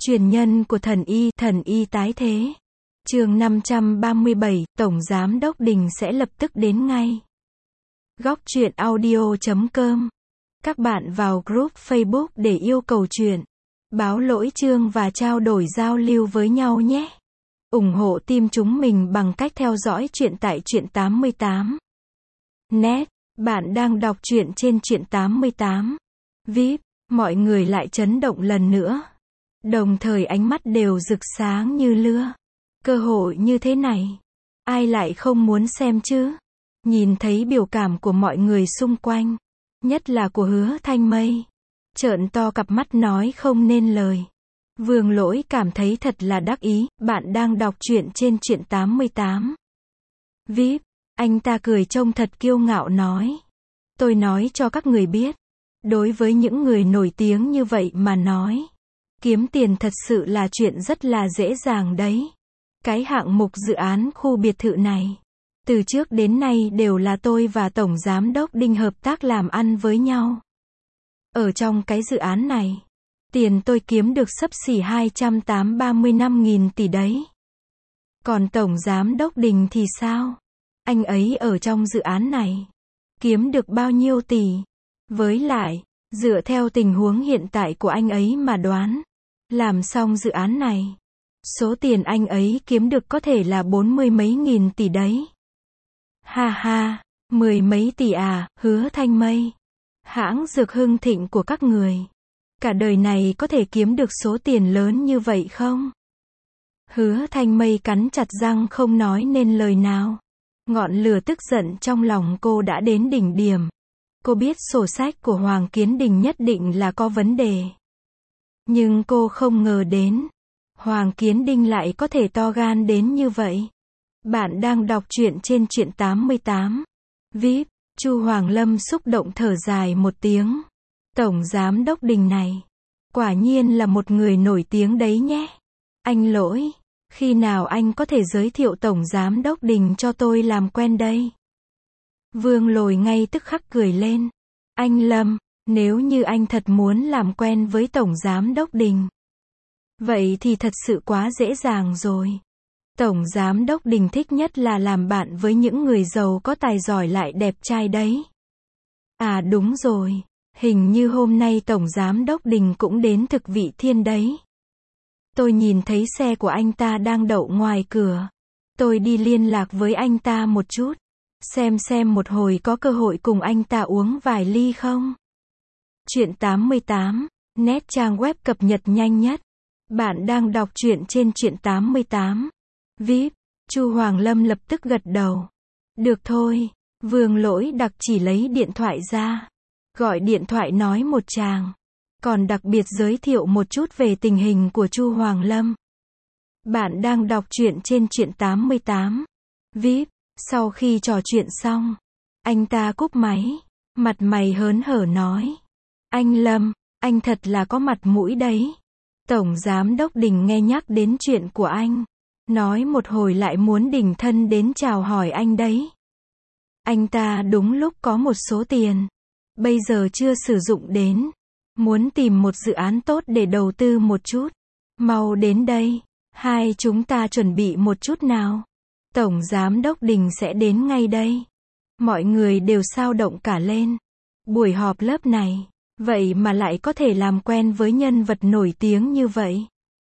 Truyền nhân của thần y tái thế. Chương 537, Tổng Giám Đốc Đình sẽ lập tức đến ngay. Góc truyện audio.com. Các bạn vào group Facebook để yêu cầu truyện, báo lỗi chương và trao đổi giao lưu với nhau nhé. Ủng hộ team chúng mình bằng cách theo dõi truyện tại truyện 88. Net, bạn đang đọc truyện trên truyện 88. VIP, mọi người lại chấn động lần nữa. Đồng thời ánh mắt đều rực sáng như lửa. Cơ hội như thế này, ai lại không muốn xem chứ? Nhìn thấy biểu cảm của mọi người xung quanh, nhất là của Hứa Thanh Mây, trợn to cặp mắt nói không nên lời. Vương Lỗi cảm thấy thật là đắc ý. Bạn đang đọc truyện trên truyện 88. VIP, anh ta cười trông thật kiêu ngạo nói. Tôi nói cho các người biết, đối với những người nổi tiếng như vậy mà nói, kiếm tiền thật sự là chuyện rất là dễ dàng đấy. Cái hạng mục dự án khu biệt thự này, từ trước đến nay đều là tôi và Tổng Giám Đốc Đinh hợp tác làm ăn với nhau. Ở trong cái dự án này, tiền tôi kiếm được xấp xỉ 235.000 tỷ đấy. Còn Tổng Giám Đốc Đình thì sao? Anh ấy ở trong dự án này, kiếm được bao nhiêu tỷ? Với lại, dựa theo tình huống hiện tại của anh ấy mà đoán, làm xong dự án này, số tiền anh ấy kiếm được có thể là 40 mấy nghìn tỷ đấy. Ha ha, 10 mấy tỷ à? Hứa Thanh Mây, hãng dược Hưng Thịnh của các người, cả đời này có thể kiếm được số tiền lớn như vậy không? Hứa Thanh Mây cắn chặt răng không nói nên lời nào. Ngọn lửa tức giận trong lòng cô đã đến đỉnh điểm. Cô biết sổ sách của Hoàng Kiến Đình nhất định là có vấn đề. Nhưng cô không ngờ đến, Hoàng Kiến Đình lại có thể to gan đến như vậy. Bạn đang đọc truyện trên truyện 88. VIP, Chu Hoàng Lâm xúc động thở dài một tiếng. Tổng Giám Đốc Đình này, quả nhiên là một người nổi tiếng đấy nhé. Anh Lỗi, khi nào anh có thể giới thiệu Tổng Giám Đốc Đình cho tôi làm quen đây? Vương Lỗi ngay tức khắc cười lên. Anh Lâm, nếu như anh thật muốn làm quen với Tổng Giám Đốc Đình, vậy thì thật sự quá dễ dàng rồi. Tổng Giám Đốc Đình thích nhất là làm bạn với những người giàu có tài giỏi lại đẹp trai đấy. À đúng rồi, hình như hôm nay Tổng Giám Đốc Đình cũng đến Thực Vị Thiên đấy. Tôi nhìn thấy xe của anh ta đang đậu ngoài cửa. Tôi đi liên lạc với anh ta một chút, xem một hồi có cơ hội cùng anh ta uống vài ly không? Truyện 88, net trang web cập nhật nhanh nhất. Bạn đang đọc truyện trên truyện 88. VIP, Chu Hoàng Lâm lập tức gật đầu. Được thôi. Vương Lỗi đặc chỉ lấy điện thoại ra, gọi điện thoại nói một tràng, còn đặc biệt giới thiệu một chút về tình hình của Chu Hoàng Lâm. Bạn đang đọc truyện trên truyện 88. VIP, sau khi trò chuyện xong, anh ta cúp máy, mặt mày hớn hở nói. Anh Lâm, anh thật là có mặt mũi đấy. Tổng Giám Đốc Đình nghe nhắc đến chuyện của anh, nói một hồi lại muốn đỉnh thân đến chào hỏi anh đấy. Anh ta đúng lúc có một số tiền, bây giờ chưa sử dụng đến, muốn tìm một dự án tốt để đầu tư một chút. Mau đến đây, hai chúng ta chuẩn bị một chút nào. Tổng Giám Đốc Đình sẽ đến ngay đây. Mọi người đều xao động cả lên. Buổi họp lớp này, vậy mà lại có thể làm quen với nhân vật nổi tiếng như vậy.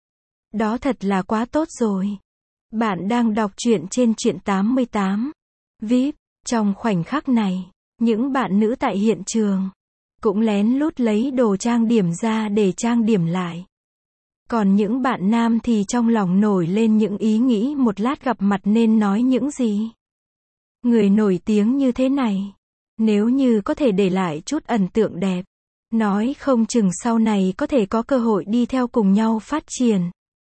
Đó thật là quá tốt rồi. Bạn đang đọc truyện trên truyện 88. VIP, trong khoảnh khắc này, những bạn nữ tại hiện trường cũng lén lút lấy đồ trang điểm ra để trang điểm lại. Còn những bạn nam thì trong lòng nổi lên những ý nghĩ một lát gặp mặt nên nói những gì. Người nổi tiếng như thế này, nếu như có thể để lại chút ấn tượng đẹp, nói không chừng sau này có thể có cơ hội đi theo cùng nhau phát triển.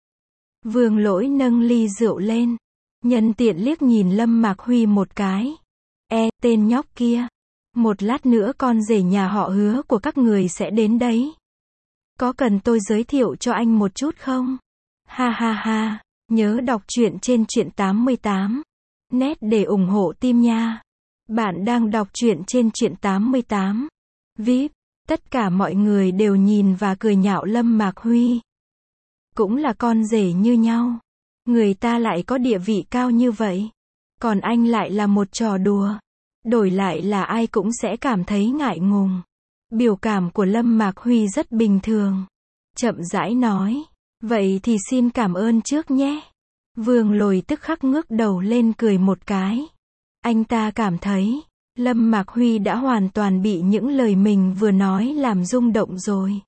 Vương Lỗi nâng ly rượu lên, nhân tiện liếc nhìn Lâm Mạc Huy một cái. Tên nhóc kia, một lát nữa con rể nhà họ Hứa của các người sẽ đến đấy. Có cần tôi giới thiệu cho anh một chút không? Ha ha ha, nhớ đọc truyện trên truyện 88. Net để ủng hộ team nha. Bạn đang đọc truyện trên truyện 88. VIP, tất cả mọi người đều nhìn và cười nhạo Lâm Mạc Huy. cũng là con rể như nhau. Người ta lại có địa vị cao như vậy. Còn anh lại là một trò đùa. Đổi lại là ai cũng sẽ cảm thấy ngại ngùng. Biểu cảm của Lâm Mạc Huy rất bình thường. Chậm rãi nói. Vậy thì xin cảm ơn trước nhé. Vương Lôi tức khắc ngước đầu lên cười một cái. Anh ta cảm thấy, Lâm Mạc Huy đã hoàn toàn bị những lời mình vừa nói làm rung động rồi.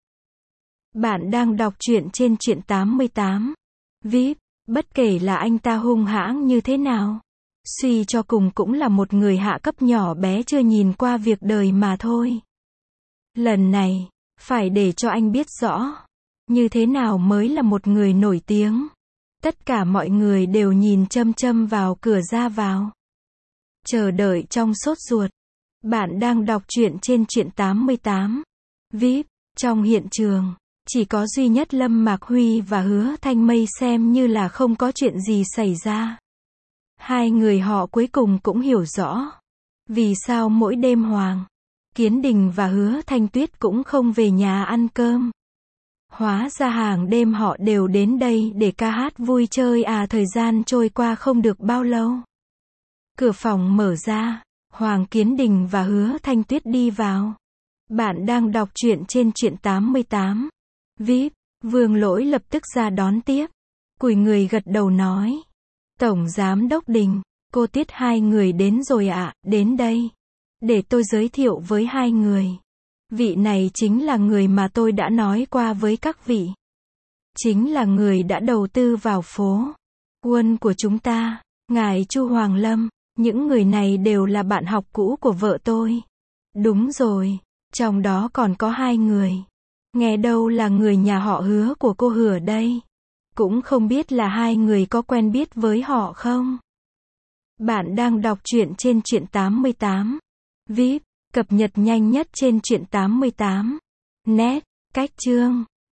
Bạn đang đọc truyện trên truyện 88. VIP, bất kể là anh ta hung hãn như thế nào, suy cho cùng cũng là một người hạ cấp nhỏ bé chưa nhìn qua việc đời mà thôi. Lần này, phải để cho anh biết rõ, như thế nào mới là một người nổi tiếng. Tất cả mọi người đều nhìn chăm chăm vào cửa ra vào. Chờ đợi trong sốt ruột. Bạn đang đọc truyện trên truyện 88. VIP, trong hiện trường, chỉ có duy nhất Lâm Mạc Huy và Hứa Thanh Mây xem như là không có chuyện gì xảy ra. Hai người họ cuối cùng cũng hiểu rõ. Vì sao mỗi đêm Hoàng Kiến Đình và Hứa Thanh Tuyết cũng không về nhà ăn cơm. Hóa ra hàng đêm họ đều đến đây để ca hát vui chơi à. Thời gian trôi qua không được bao lâu. Cửa phòng mở ra, Hoàng Kiến Đình và Hứa Thanh Tuyết đi vào. Bạn đang đọc truyện trên truyện 88. VIP, Vương Lỗi lập tức ra đón tiếp. Cúi người gật đầu nói. Tổng Giám Đốc Đình, cô Tiết hai người đến rồi ạ, đến đây. Để tôi giới thiệu với hai người. Vị này chính là người mà tôi đã nói qua với các vị. Chính là người đã đầu tư vào phố Quân của chúng ta, ngài Chu Hoàng Lâm. Những người này đều là bạn học cũ của vợ tôi. Đúng rồi, trong đó còn có hai người. Nghe đâu là người nhà họ Hứa của cô Hứa đây. Cũng không biết là hai người có quen biết với họ không? Bạn đang đọc truyện trên truyện 88. VIP, cập nhật nhanh nhất trên truyện 88. Net, cách chương.